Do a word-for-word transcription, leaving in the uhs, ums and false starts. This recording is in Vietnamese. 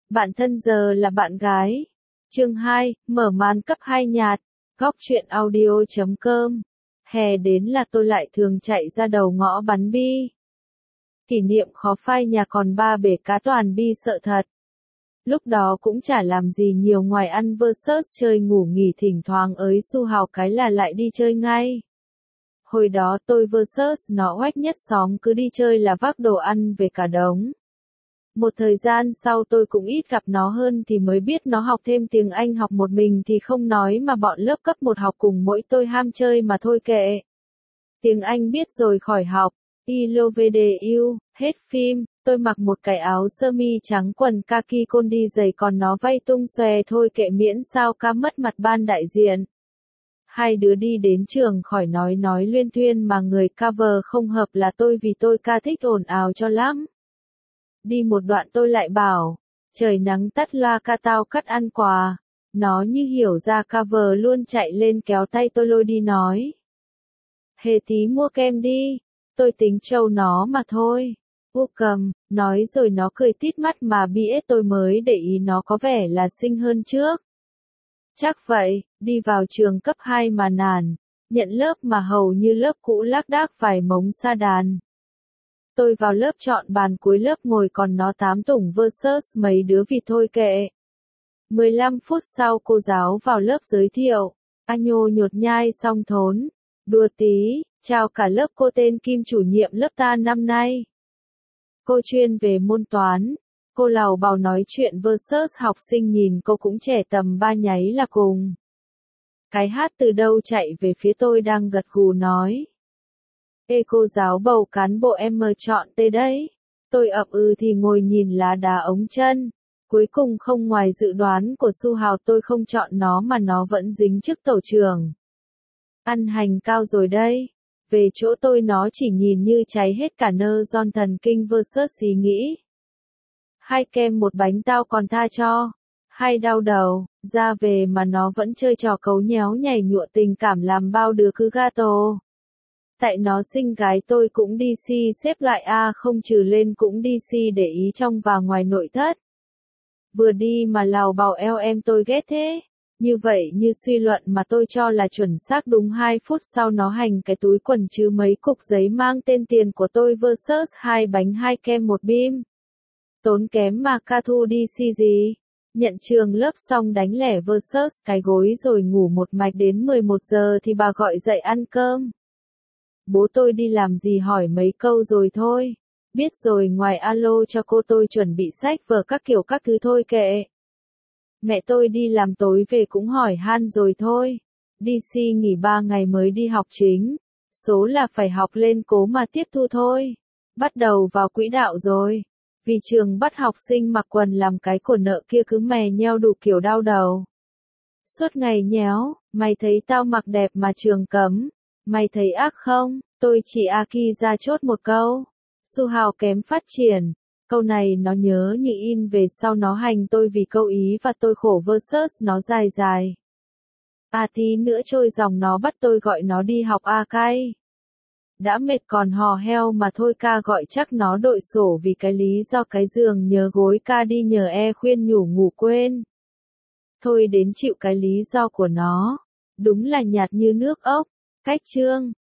Bạn thân giờ là bạn gái. Chương hai, mở màn cấp hai nhạt. Góc truyện audio chấm com. Hè đến là tôi lại thường chạy ra đầu ngõ bắn bi. Kỷ niệm khó phai nhà còn ba bể cá toàn bi sợ thật. Lúc đó cũng chả làm gì nhiều ngoài ăn versus chơi ngủ nghỉ thỉnh thoảng ới su hào cái là lại đi chơi ngay. Hồi đó tôi versus nó oách nhất xóm cứ đi chơi là vác đồ ăn về cả đống. Một thời gian sau tôi cũng ít gặp nó hơn thì mới biết nó học thêm tiếng Anh học một mình thì không nói mà bọn lớp cấp một học cùng mỗi tôi ham chơi mà thôi kệ. Tiếng Anh biết rồi khỏi học. I love you, hết phim, tôi mặc một cái áo sơ mi trắng quần kaki con đi giày còn nó vay tung xòe thôi kệ miễn sao ca mất mặt ban đại diện. Hai đứa đi đến trường khỏi nói nói luyên thuyên mà người cover không hợp là tôi vì tôi ca thích ồn ào cho lắm. Đi một đoạn tôi lại bảo, trời nắng tắt loa ca tao cắt ăn quà. Nó như hiểu ra cover luôn chạy lên kéo tay tôi lôi đi nói. Hề tí mua kem đi, tôi tính trâu nó mà thôi. U cầm, nói rồi nó cười tít mắt mà bĩa tôi mới để ý nó có vẻ là xinh hơn trước. Chắc vậy, đi vào trường cấp hai mà nản, nhận lớp mà hầu như lớp cũ lác đác vài mống sa đàn. Tôi vào lớp chọn bàn cuối lớp ngồi còn nó tám tủng versus mấy đứa vì thôi kệ. mười lăm phút sau cô giáo vào lớp giới thiệu, a nhô nhột nhai xong thốn, đùa tí, chào cả lớp cô tên Kim chủ nhiệm lớp ta năm nay. Cô chuyên về môn toán, cô làu bào nói chuyện versus học sinh nhìn cô cũng trẻ tầm ba nháy là cùng. Cái hát từ đâu chạy về phía tôi đang gật gù nói. Ê cô giáo bầu cán bộ em mờ chọn tê đấy. Tôi ậm ừ thì ngồi nhìn lá đá ống chân. Cuối cùng không ngoài dự đoán của Su Hào tôi không chọn nó mà nó vẫn dính chức tổ trưởng. Ăn hành cao rồi đây. Về chỗ tôi nó chỉ nhìn như cháy hết cả nơ giòn thần kinh versus ý nghĩ. Hai kem một bánh tao còn tha cho. Hai đau đầu, ra về mà nó vẫn chơi trò cấu nhéo nhảy nhụa tình cảm làm bao đứa cứ gato. Tại nó xinh gái tôi cũng đi si xếp loại A không trừ lên cũng đi si để ý trong và ngoài nội thất. Vừa đi mà lào bào eo em tôi ghét thế. Như vậy như suy luận mà tôi cho là chuẩn xác đúng hai phút sau nó hành cái túi quần chứ mấy cục giấy mang tên tiền của tôi versus hai bánh hai kem một bim. Tốn kém mà ca thu đi si gì. Nhận trường lớp xong đánh lẻ versus cái gối rồi ngủ một mạch đến mười một giờ thì bà gọi dậy ăn cơm. Bố tôi đi làm gì hỏi mấy câu rồi thôi. Biết rồi ngoài alo cho cô tôi chuẩn bị sách vở các kiểu các thứ thôi kệ. Mẹ tôi đi làm tối về cũng hỏi han rồi thôi. Đi si nghỉ ba ngày mới đi học chính. Số là phải học lên cố mà tiếp thu thôi. Bắt đầu vào quỹ đạo rồi. Vì trường bắt học sinh mặc quần làm cái của nợ kia cứ mè nheo đủ kiểu đau đầu. Suốt ngày nhéo, mày thấy tao mặc đẹp mà trường cấm. Mày thấy ác không? Tôi chỉ Aki ra chốt một câu. Su Hào kém phát triển. Câu này nó nhớ như in về sau nó hành tôi vì câu ý và tôi khổ versus nó dài dài. À tí nữa trôi dòng nó bắt tôi gọi nó đi học A cay. Đã mệt còn hò heo mà thôi ca gọi chắc nó đội sổ vì cái lý do cái giường nhớ gối ca đi nhờ e khuyên nhủ ngủ quên. Thôi đến chịu cái lý do của nó. Đúng là nhạt như nước ốc. Cách chương.